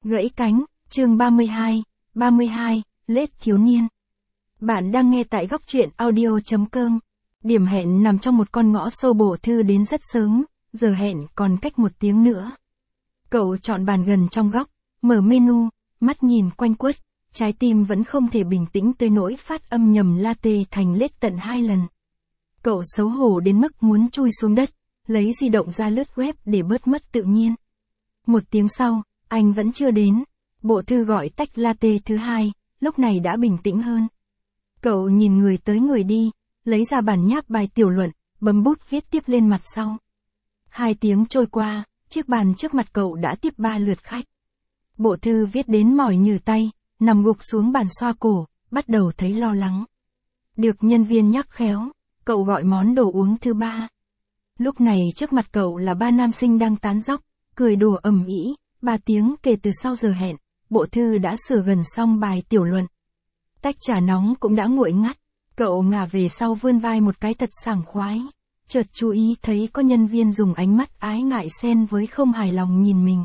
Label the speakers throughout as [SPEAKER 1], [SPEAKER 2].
[SPEAKER 1] Gãy cánh, chương 32, Lết thiếu niên. Bạn đang nghe tại góc truyện audio.com. Điểm hẹn nằm trong một con ngõ sâu, Bộ Thư đến rất sớm, giờ hẹn còn cách 1 tiếng nữa. Cậu chọn bàn gần trong góc, mở menu, mắt nhìn quanh quất, trái tim vẫn không thể bình tĩnh tới nỗi phát âm nhầm latte thành lết tận 2 lần. Cậu xấu hổ đến mức muốn chui xuống đất, lấy di động ra lướt web để bớt mất tự nhiên. 1 tiếng sau, anh vẫn chưa đến. Bộ Thư gọi tách latte thứ 2, lúc này đã bình tĩnh hơn. Cậu nhìn người tới người đi, lấy ra bản nháp bài tiểu luận, bấm bút viết tiếp lên mặt sau. 2 tiếng trôi qua, chiếc bàn trước mặt cậu đã tiếp 3 lượt khách. Bộ Thư viết đến mỏi nhừ tay, nằm gục xuống bàn xoa cổ, bắt đầu thấy lo lắng. Được nhân viên nhắc khéo, cậu gọi món đồ uống thứ 3. Lúc này trước mặt cậu là 3 nam sinh đang tán dóc, cười đùa ầm ĩ. 3 tiếng kể từ sau giờ hẹn, Bộ Thư đã sửa gần xong bài tiểu luận. Tách trà nóng cũng đã nguội ngắt, cậu ngả về sau vươn vai một cái thật sảng khoái. Chợt chú ý thấy có nhân viên dùng ánh mắt ái ngại xen với không hài lòng nhìn mình.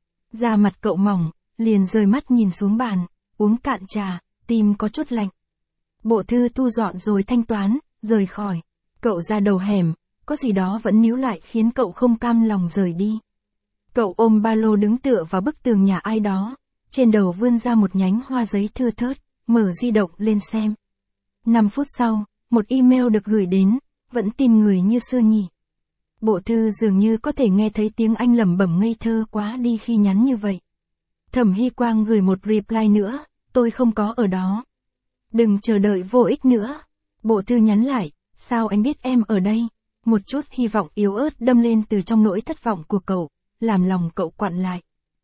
[SPEAKER 1] Da mặt cậu mỏng, liền rời mắt nhìn xuống bàn, uống cạn trà, tim có chút lạnh. Bộ Thư thu dọn rồi thanh toán, rời khỏi. Cậu ra đầu hẻm, có gì đó vẫn níu lại khiến cậu không cam lòng rời đi. Cậu ôm ba lô đứng tựa vào bức tường nhà ai đó, trên đầu vươn ra một nhánh hoa giấy thưa thớt, mở di động lên xem. 5 phút sau, một email được gửi đến, vẫn tin người như xưa nhỉ. Bộ Thư dường như có thể nghe thấy tiếng anh lẩm bẩm ngây thơ quá đi khi nhắn như vậy. Thẩm Hy Quang gửi một reply nữa, tôi không có ở đó. Đừng chờ đợi vô ích nữa. Bộ Thư nhắn lại, sao anh biết em ở đây? Một chút hy vọng yếu ớt đâm lên từ trong nỗi thất vọng của cậu, làm lòng cậu quặn lại.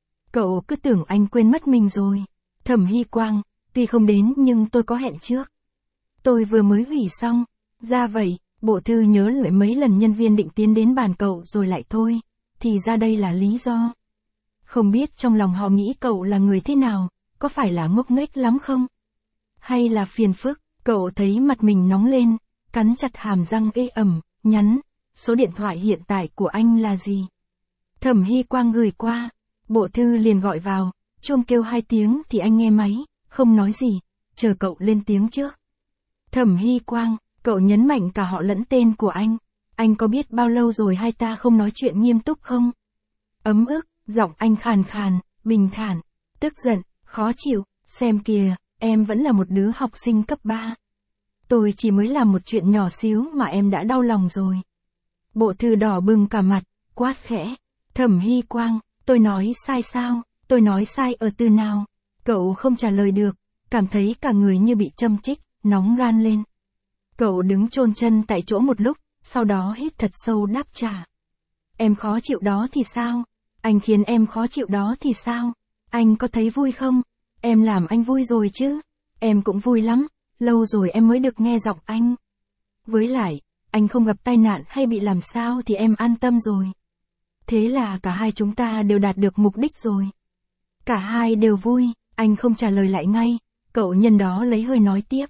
[SPEAKER 1] Cậu cứ tưởng anh quên mất mình rồi. Thẩm Hy Quang, tuy không đến nhưng tôi có hẹn trước. Tôi vừa mới hủy xong. Ra vậy, Bộ Thư nhớ lại mấy lần nhân viên định tiến đến bàn cậu rồi lại thôi. Thì ra đây là lý do. Không biết trong lòng họ nghĩ cậu là người thế nào, có phải là ngốc nghếch lắm không? Hay là phiền phức, cậu thấy mặt mình nóng lên, cắn chặt hàm răng ê ẩm, nhắn, số điện thoại hiện tại của anh là gì? Thẩm Hy Quang gửi qua, Bộ Thư liền gọi vào, chuông kêu 2 tiếng thì anh nghe máy, không nói gì, chờ cậu lên tiếng trước. Thẩm Hy Quang, cậu nhấn mạnh cả họ lẫn tên của anh có biết bao lâu rồi hai ta không nói chuyện nghiêm túc không? Ấm ức, giọng anh khàn khàn, bình thản, tức giận, khó chịu, xem kìa, em vẫn là một đứa học sinh cấp 3. Tôi chỉ mới làm một chuyện nhỏ xíu mà em đã đau lòng rồi. Bộ Thư đỏ bừng cả mặt, quát khẽ. Thẩm Hy Quang, tôi nói sai sao? Tôi nói sai ở từ nào? Cậu không trả lời được, cảm thấy cả người như bị châm chích, nóng ran lên. Cậu đứng chôn chân tại chỗ một lúc, sau đó hít thật sâu đáp trả. Em khó chịu đó thì sao? Anh khiến em khó chịu đó thì sao? Anh có thấy vui không? Em làm anh vui rồi chứ? Em cũng vui lắm, lâu rồi em mới được nghe giọng anh. Với lại, anh không gặp tai nạn hay bị làm sao thì em an tâm rồi. Thế là cả hai chúng ta đều đạt được mục đích rồi. Cả hai đều vui, anh không trả lời lại ngay, cậu nhân đó lấy hơi nói tiếp.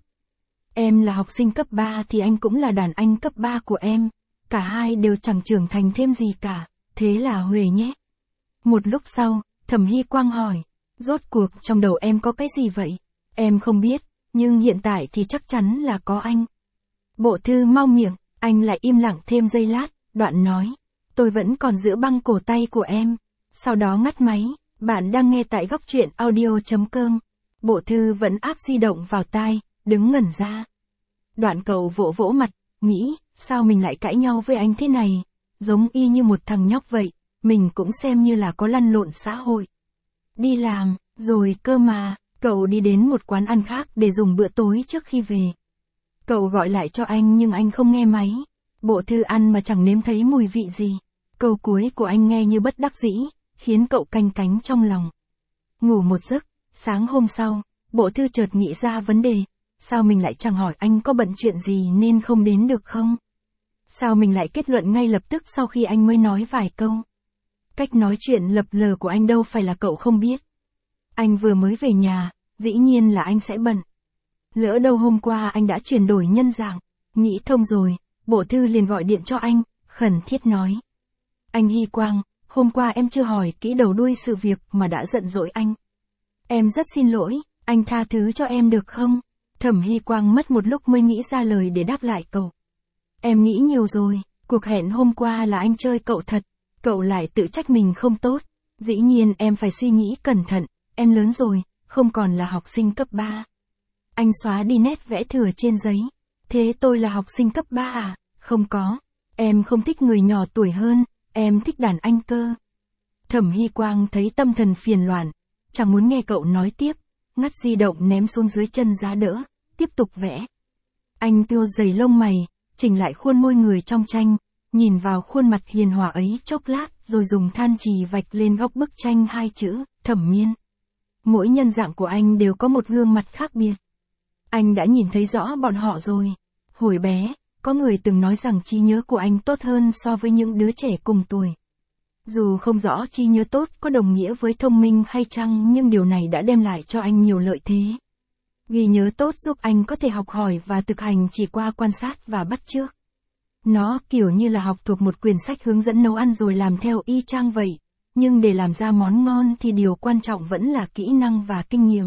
[SPEAKER 1] Em là học sinh cấp 3 thì anh cũng là đàn anh cấp 3 của em, cả hai đều chẳng trưởng thành thêm gì cả, thế là huề nhé. Một lúc sau, Thẩm Hy Quang hỏi, rốt cuộc trong đầu em có cái gì vậy? Em không biết, nhưng hiện tại thì chắc chắn là có anh. Bộ Thư mau miệng, anh lại im lặng thêm giây lát, đoạn nói. Tôi vẫn còn giữ băng cổ tay của em. Sau đó ngắt máy, bạn đang nghe tại góc truyện audio.com. Bộ Thư vẫn áp di động vào tai, đứng ngẩn ra. Đoạn cậu vỗ vỗ mặt, nghĩ, sao mình lại cãi nhau với anh thế này? Giống y như một thằng nhóc vậy, mình cũng xem như là có lăn lộn xã hội. Đi làm, rồi cơ mà, cậu đi đến một quán ăn khác để dùng bữa tối trước khi về. Cậu gọi lại cho anh nhưng anh không nghe máy. Bộ Thư ăn mà chẳng nếm thấy mùi vị gì. Câu cuối của anh nghe như bất đắc dĩ, khiến cậu canh cánh trong lòng. Ngủ một giấc, sáng hôm sau, Bộ Thư chợt nghĩ ra vấn đề. Sao mình lại chẳng hỏi anh có bận chuyện gì nên không đến được không? Sao mình lại kết luận ngay lập tức sau khi anh mới nói vài câu? Cách nói chuyện lập lờ của anh đâu phải là cậu không biết. Anh vừa mới về nhà, dĩ nhiên là anh sẽ bận. Lỡ đâu hôm qua anh đã chuyển đổi nhân dạng. Nghĩ thông rồi, Bộ Thư liền gọi điện cho anh, khẩn thiết nói. Anh Hy Quang, hôm qua em chưa hỏi kỹ đầu đuôi sự việc mà đã giận dỗi anh. Em rất xin lỗi, anh tha thứ cho em được không? Thẩm Hy Quang mất một lúc mới nghĩ ra lời để đáp lại cậu. Em nghĩ nhiều rồi, cuộc hẹn hôm qua là anh chơi cậu thật, cậu lại tự trách mình không tốt. Dĩ nhiên em phải suy nghĩ cẩn thận, em lớn rồi, không còn là học sinh cấp 3. Anh xóa đi nét vẽ thừa trên giấy. Thế tôi là học sinh cấp 3 à? Không có. Em không thích người nhỏ tuổi hơn, em thích đàn anh cơ. Thẩm Hy Quang thấy tâm thần phiền loạn, chẳng muốn nghe cậu nói tiếp, ngắt di động ném xuống dưới chân giá đỡ, tiếp tục vẽ. Anh tiêu dày lông mày, chỉnh lại khuôn môi người trong tranh, nhìn vào khuôn mặt hiền hòa ấy chốc lát rồi dùng than chì vạch lên góc bức tranh hai chữ, Thẩm Miên. Mỗi nhân dạng của anh đều có một gương mặt khác biệt. Anh đã nhìn thấy rõ bọn họ rồi. Hồi bé, có người từng nói rằng trí nhớ của anh tốt hơn so với những đứa trẻ cùng tuổi. Dù không rõ trí nhớ tốt có đồng nghĩa với thông minh hay chăng, nhưng điều này đã đem lại cho anh nhiều lợi thế. Ghi nhớ tốt giúp anh có thể học hỏi và thực hành chỉ qua quan sát và bắt chước. Nó kiểu như là học thuộc một quyển sách hướng dẫn nấu ăn rồi làm theo y chang vậy. Nhưng để làm ra món ngon thì điều quan trọng vẫn là kỹ năng và kinh nghiệm.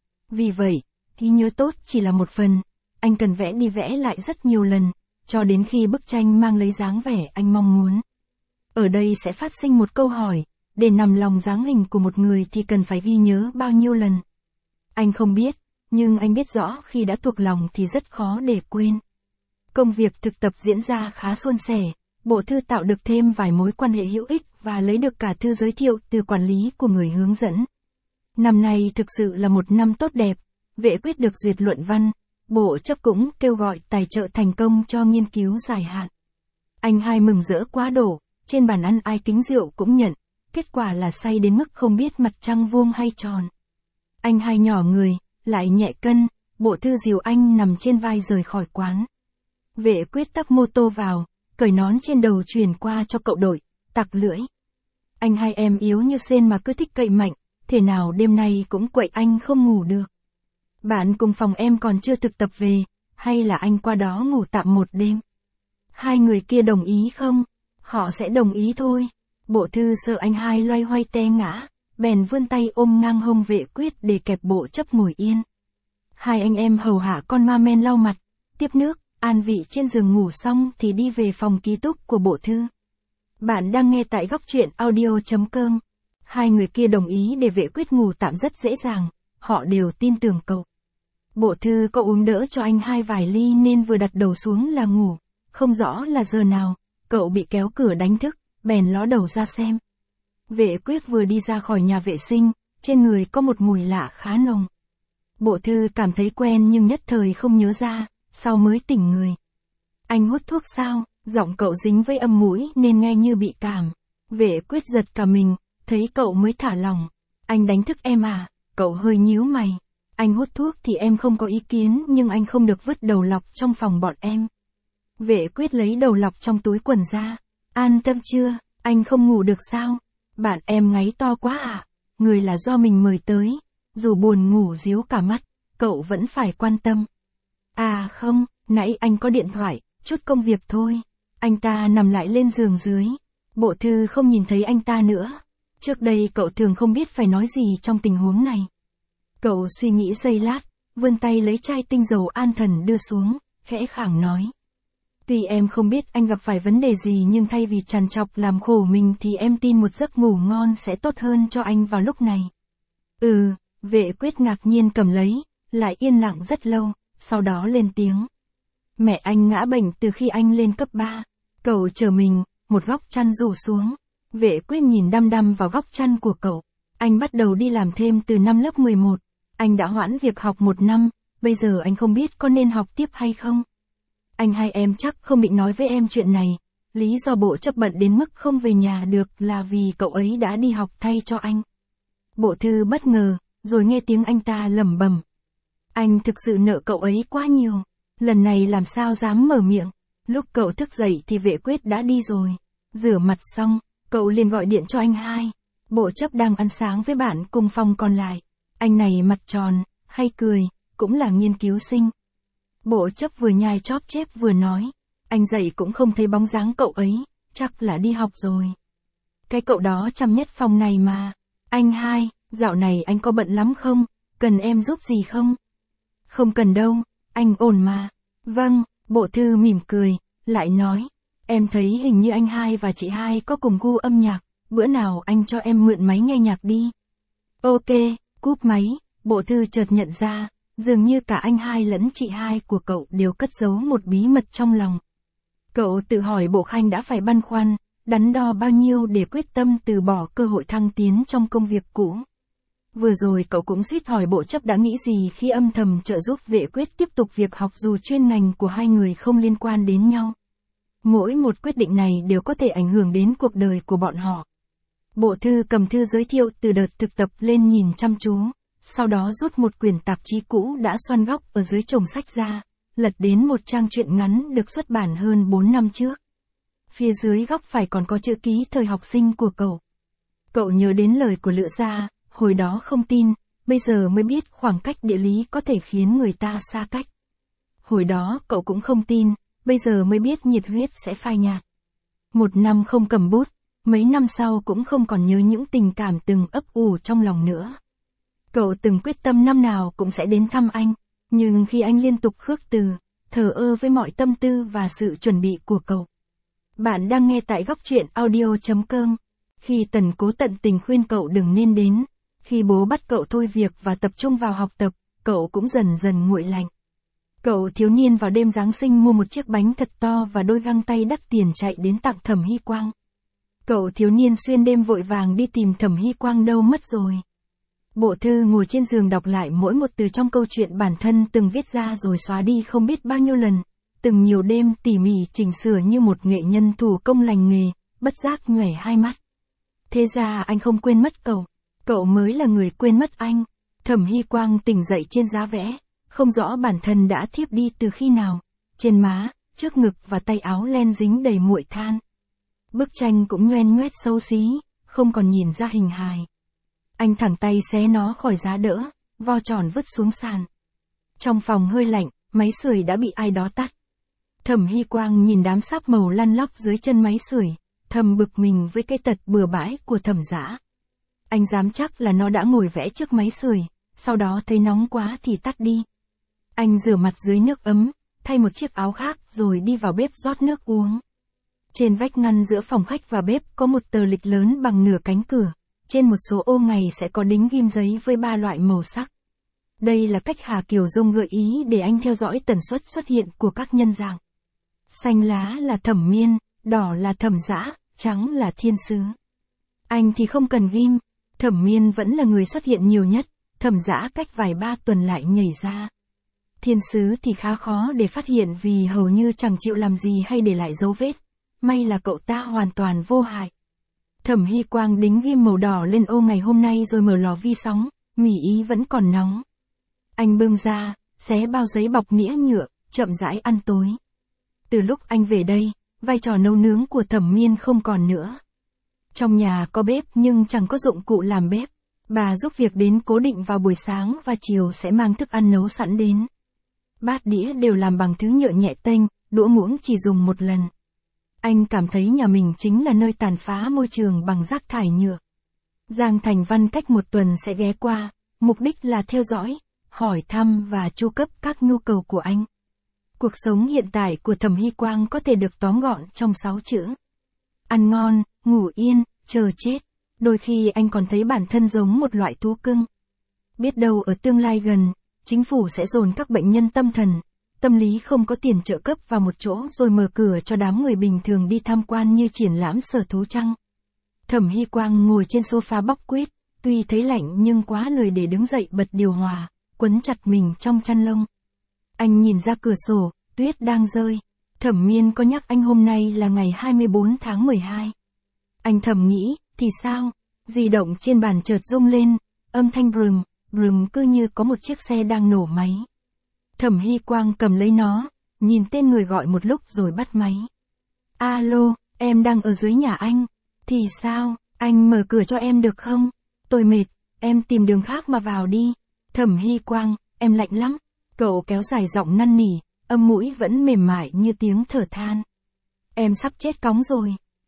[SPEAKER 1] Vì vậy, ghi nhớ tốt chỉ là một phần. Anh cần vẽ đi vẽ lại rất nhiều lần, cho đến khi bức tranh mang lấy dáng vẻ anh mong muốn. Ở đây sẽ phát sinh một câu hỏi, để nằm lòng dáng hình của một người thì cần phải ghi nhớ bao nhiêu lần? Anh không biết, nhưng anh biết rõ khi đã thuộc lòng thì rất khó để quên. Công việc thực tập diễn ra khá suôn sẻ, bộ thư tạo được thêm vài mối quan hệ hữu ích và lấy được cả thư giới thiệu từ quản lý của người hướng dẫn. Năm nay thực sự là một năm tốt đẹp, Vệ Quyết được duyệt luận văn, bộ chấp cũng kêu gọi tài trợ thành công cho nghiên cứu dài hạn. Anh hai mừng rỡ quá đổ, trên bàn ăn ai kính rượu cũng nhận, kết quả là say đến mức không biết mặt trăng vuông hay tròn. Anh hai nhỏ người, lại nhẹ cân, bộ thư dìu anh nằm trên vai rời khỏi quán. Vệ Quyết tấp mô tô vào, cởi nón trên đầu truyền qua cho cậu đội, tặc lưỡi. Anh hai em yếu như sên mà cứ thích cậy mạnh, thế nào đêm nay cũng quậy anh không ngủ được. Bạn cùng phòng em còn chưa thực tập về, hay là anh qua đó ngủ tạm một đêm? Hai người kia đồng ý không? Họ sẽ đồng ý thôi. Bộ thư sợ anh hai loay hoay té ngã, bèn vươn tay ôm ngang hông Vệ Quyết để kẹp bộ chấp ngồi yên. Hai anh em hầu hạ con ma men lau mặt, tiếp nước, an vị trên giường ngủ xong thì đi về phòng ký túc của bộ thư. Bạn đang nghe tại góc truyện audio.com. Hai người kia đồng ý để Vệ Quyết ngủ tạm rất dễ dàng, họ đều tin tưởng cậu. Bộ thư có uống đỡ cho anh hai vài ly nên vừa đặt đầu xuống là ngủ, không rõ là giờ nào, cậu bị kéo cửa đánh thức, bèn ló đầu ra xem. Vệ Quyết vừa đi ra khỏi nhà vệ sinh, trên người có một mùi lạ khá nồng. Bộ thư cảm thấy quen nhưng nhất thời không nhớ ra, sau mới tỉnh người. Anh hút thuốc sao? Giọng cậu dính với âm mũi nên nghe như bị cảm. Vệ Quyết giật cả mình, thấy cậu mới thả lỏng. Anh đánh thức em à? Cậu hơi nhíu mày. Anh hút thuốc thì em không có ý kiến nhưng anh không được vứt đầu lọc trong phòng bọn em. Vệ Quyết lấy đầu lọc trong túi quần ra. An tâm chưa? Anh không ngủ được sao? Bạn em ngáy to quá à? Người là do mình mời tới. Dù buồn ngủ díu cả mắt, cậu vẫn phải quan tâm. À không, nãy anh có điện thoại, chút công việc thôi. Anh ta nằm lại lên giường dưới. Bộ thư không nhìn thấy anh ta nữa. Trước đây cậu thường không biết phải nói gì trong tình huống này. Cậu suy nghĩ giây lát, vươn tay lấy chai tinh dầu an thần đưa xuống, khẽ khàng nói. Tuy em không biết anh gặp phải vấn đề gì nhưng thay vì trằn trọc làm khổ mình thì em tin một giấc ngủ ngon sẽ tốt hơn cho anh vào lúc này. Vệ Quyết ngạc nhiên cầm lấy, lại yên lặng rất lâu, sau đó lên tiếng. Mẹ anh ngã bệnh từ khi anh lên cấp 3. Cậu chờ mình, một góc chăn rủ xuống. Vệ Quyết nhìn đăm đăm vào góc chăn của cậu. Anh bắt đầu đi làm thêm từ năm lớp 11. Anh đã hoãn việc học 1 năm, bây giờ anh không biết có nên học tiếp hay không. Anh hai em chắc không định nói với em chuyện này. Lý do bộ chấp bận đến mức không về nhà được là vì cậu ấy đã đi học thay cho anh. Bộ thư bất ngờ, rồi nghe tiếng anh ta lẩm bẩm. Anh thực sự nợ cậu ấy quá nhiều. Lần này làm sao dám mở miệng. Lúc cậu thức dậy thì Vệ Quyết đã đi rồi. Rửa mặt xong, cậu liền gọi điện cho anh hai. Bộ chấp đang ăn sáng với bạn cùng phòng còn lại. Anh này mặt tròn, hay cười, cũng là nghiên cứu sinh. Bộ chấp vừa nhai chóp chép vừa nói. Anh dậy cũng không thấy bóng dáng cậu ấy, chắc là đi học rồi. Cái cậu đó chăm nhất phòng này mà. Anh hai, dạo này anh có bận lắm không? Cần em giúp gì không? Không cần đâu, anh ổn mà. Vâng, Bộ Thư mỉm cười, lại nói. Em thấy hình như anh hai và chị hai có cùng gu âm nhạc, bữa nào anh cho em mượn máy nghe nhạc đi. Ok, cúp máy, Bộ Thư chợt nhận ra, dường như cả anh hai lẫn chị hai của cậu đều cất giấu một bí mật trong lòng. Cậu tự hỏi Bộ Khanh đã phải băn khoăn, đắn đo bao nhiêu để quyết tâm từ bỏ cơ hội thăng tiến trong công việc cũ. Vừa rồi cậu cũng suýt hỏi Bộ Chấp đã nghĩ gì khi âm thầm trợ giúp Vệ Quyết tiếp tục việc học dù chuyên ngành của hai người không liên quan đến nhau. Mỗi một quyết định này đều có thể ảnh hưởng đến cuộc đời của bọn họ. Bộ Thư cầm thư giới thiệu từ đợt thực tập lên nhìn chăm chú, sau đó rút một quyển tạp chí cũ đã xoăn góc ở dưới chồng sách ra, lật đến một trang truyện ngắn được xuất bản hơn 4 năm trước. Phía dưới góc phải còn có chữ ký thời học sinh của cậu. Cậu nhớ đến lời của Lữ Gia, hồi đó không tin, bây giờ mới biết khoảng cách địa lý có thể khiến người ta xa cách. Hồi đó cậu cũng không tin, bây giờ mới biết nhiệt huyết sẽ phai nhạt. Một năm không cầm bút, mấy năm sau cũng không còn nhớ những tình cảm từng ấp ủ trong lòng nữa. Cậu từng quyết tâm năm nào cũng sẽ đến thăm anh, nhưng khi anh liên tục khước từ, thờ ơ với mọi tâm tư và sự chuẩn bị của cậu. Bạn đang nghe tại góc truyện audio.com. Khi Tần Cố tận tình khuyên cậu đừng nên đến, khi bố bắt cậu thôi việc và tập trung vào học tập, cậu cũng dần dần nguội lạnh. Cậu thiếu niên vào đêm Giáng sinh mua một chiếc bánh thật to và đôi găng tay đắt tiền chạy đến tặng Thẩm Hy Quang. Cậu thiếu niên xuyên đêm vội vàng đi tìm Thẩm Hy Quang đâu mất rồi. Bộ Thư ngồi trên giường đọc lại mỗi một từ trong câu chuyện bản thân từng viết ra rồi xóa đi không biết bao nhiêu lần, từng nhiều đêm tỉ mỉ chỉnh sửa như một nghệ nhân thủ công lành nghề, bất giác nhoẻn hai mắt. Thế ra anh không quên mất cậu mới là người quên mất anh. Thẩm Hy Quang tỉnh dậy trên giá vẽ, không rõ bản thân đã thiếp đi từ khi nào, trên má, trước ngực và tay áo len dính đầy muội than. Bức tranh cũng nhoen nhoét xấu xí, không còn nhìn ra hình hài. Anh thẳng tay xé nó khỏi giá đỡ, vo tròn vứt xuống sàn. Trong phòng hơi lạnh, máy sưởi đã bị ai đó tắt. Thẩm Hy Quang nhìn đám sáp màu lăn lóc dưới chân máy sưởi, thầm bực mình với cái tật bừa bãi của Thẩm Dã. Anh dám chắc là nó đã ngồi vẽ trước máy sưởi, sau đó thấy nóng quá thì tắt đi. Anh rửa mặt dưới nước ấm, thay một chiếc áo khác rồi đi vào bếp rót nước uống. Trên vách ngăn giữa phòng khách và bếp có một tờ lịch lớn bằng nửa cánh cửa, trên một số ô ngày sẽ có đính ghim giấy với 3 loại màu sắc. Đây là cách Hà Kiều Dung gợi ý để anh theo dõi tần suất xuất hiện của các nhân dạng. Xanh lá là Thẩm Miên, đỏ là Thẩm Dã, trắng là Thiên Sứ. Anh thì không cần ghim, Thẩm Miên vẫn là người xuất hiện nhiều nhất, Thẩm Dã cách vài 3 tuần lại nhảy ra. Thiên Sứ thì khá khó để phát hiện vì hầu như chẳng chịu làm gì hay để lại dấu vết. May là cậu ta hoàn toàn vô hại. Thẩm Hy Quang đính ghim màu đỏ lên ô ngày hôm nay rồi mở lò vi sóng, mì ý vẫn còn nóng. Anh bưng ra, xé bao giấy bọc nĩa nhựa, chậm rãi ăn tối. Từ lúc anh về đây, vai trò nấu nướng của Thẩm Miên không còn nữa. Trong nhà có bếp nhưng chẳng có dụng cụ làm bếp. Bà giúp việc đến cố định vào buổi sáng và chiều sẽ mang thức ăn nấu sẵn đến. Bát đĩa đều làm bằng thứ nhựa nhẹ tênh, đũa muỗng chỉ dùng một lần. Anh cảm thấy nhà mình chính là nơi tàn phá môi trường bằng rác thải nhựa. Giang Thành Văn cách một tuần sẽ ghé qua, mục đích là theo dõi, hỏi thăm và chu cấp các nhu cầu của anh. Cuộc sống hiện tại của Thẩm Hy Quang có thể được tóm gọn trong 6 chữ. Ăn ngon, ngủ yên, chờ chết. Đôi khi anh còn thấy bản thân giống một loại thú cưng. Biết đâu ở tương lai gần, chính phủ sẽ dồn các bệnh nhân tâm thần, tâm lý không có tiền trợ cấp vào một chỗ rồi mở cửa cho đám người bình thường đi tham quan như triển lãm sở thú chăng. Thẩm Hy Quang ngồi trên sofa bóc quýt, tuy thấy lạnh nhưng quá lười để đứng dậy bật điều hòa, quấn chặt mình trong chăn lông. Anh nhìn ra cửa sổ, tuyết đang rơi. Thẩm Miên có nhắc anh hôm nay là ngày 24 tháng 12. Anh thầm nghĩ, thì sao? Di động trên bàn chợt rung lên, âm thanh brùm, brùm cứ như có một chiếc xe đang nổ máy. Thẩm Hy Quang cầm lấy nó, nhìn tên người gọi một lúc rồi bắt máy. Alo, em đang ở dưới nhà anh. Thì sao, anh mở cửa cho em được không? Tôi mệt, em tìm đường khác mà vào đi. Thẩm Hy Quang, em lạnh lắm. Cậu kéo dài giọng năn nỉ, âm mũi vẫn mềm mại như tiếng thở than. Em sắp chết cóng rồi.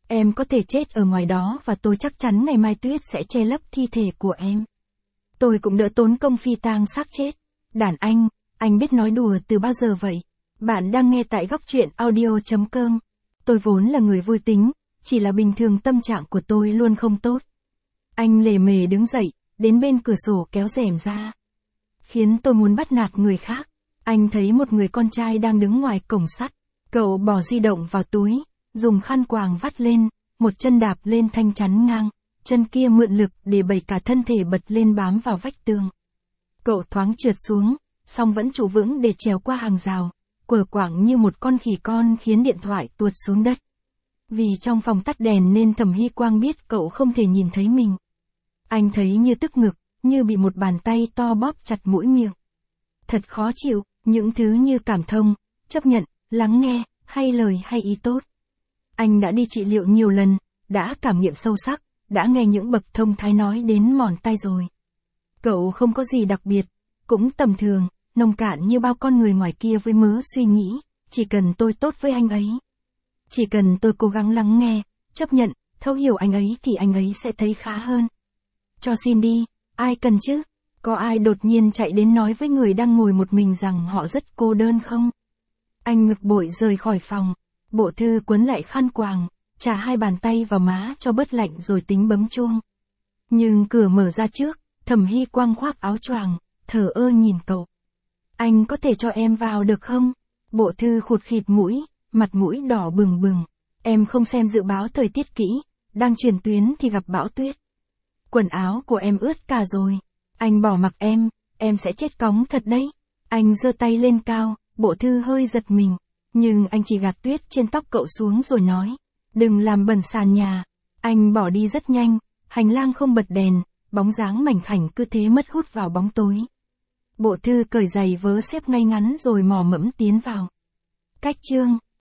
[SPEAKER 1] Em có thể chết ở ngoài đó và tôi chắc chắn ngày mai tuyết sẽ che lấp thi thể của em. Tôi cũng đỡ tốn công phi tang xác chết. Đàn anh biết nói đùa từ bao giờ vậy? Bạn đang nghe tại góc truyện audio.com. Tôi vốn là người vui tính, chỉ là bình thường tâm trạng của tôi luôn không tốt. Anh lề mề đứng dậy, đến bên cửa sổ kéo rèm ra. Khiến tôi muốn bắt nạt người khác. Anh thấy một người con trai đang đứng ngoài cổng sắt. Cậu bỏ di động vào túi, dùng khăn quàng vắt lên, một chân đạp lên thanh chắn ngang, chân kia mượn lực để đẩy cả thân thể bật lên bám vào vách tường. Cậu thoáng trượt xuống, song vẫn trụ vững để trèo qua hàng rào, quờ quạng như một con khỉ con khiến điện thoại tuột xuống đất. Vì trong phòng tắt đèn nên Thẩm Hy Quang biết cậu không thể nhìn thấy mình. Anh thấy như tức ngực, như bị một bàn tay to bóp chặt mũi miệng. Thật khó chịu, những thứ như cảm thông, chấp nhận, lắng nghe, hay lời hay ý tốt. Anh đã đi trị liệu nhiều lần, đã cảm nghiệm sâu sắc, đã nghe những bậc thông thái nói đến mòn tai rồi. Cậu không có gì đặc biệt, cũng tầm thường, nông cạn như bao con người ngoài kia với mớ suy nghĩ, chỉ cần tôi tốt với anh ấy. Chỉ cần tôi cố gắng lắng nghe, chấp nhận, thấu hiểu anh ấy thì anh ấy sẽ thấy khá hơn. Cho xin đi, ai cần chứ? Có ai đột nhiên chạy đến nói với người đang ngồi một mình rằng họ rất cô đơn không? Anh ngực bội rời khỏi phòng, Bộ Thư quấn lại khăn quàng, chà hai bàn tay vào má cho bớt lạnh rồi tính bấm chuông. Nhưng cửa mở ra trước, Thẩm Hy Quang khoác áo choàng, thờ ơ nhìn cậu. Anh có thể cho em vào được không? Bộ Thư khụt khịt mũi, mặt mũi đỏ bừng bừng. Em không xem dự báo thời tiết kỹ, đang chuyển tuyến thì gặp bão tuyết. Quần áo của em ướt cả rồi. Anh bỏ mặc em sẽ chết cóng thật đấy. Anh giơ tay lên cao, Bộ Thư hơi giật mình. Nhưng anh chỉ gạt tuyết trên tóc cậu xuống rồi nói. Đừng làm bẩn sàn nhà. Anh bỏ đi rất nhanh, hành lang không bật đèn, bóng dáng mảnh khảnh cứ thế mất hút vào bóng tối. Bộ Thư cởi giày vớ xếp ngay ngắn rồi mò mẫm tiến vào. Cách chương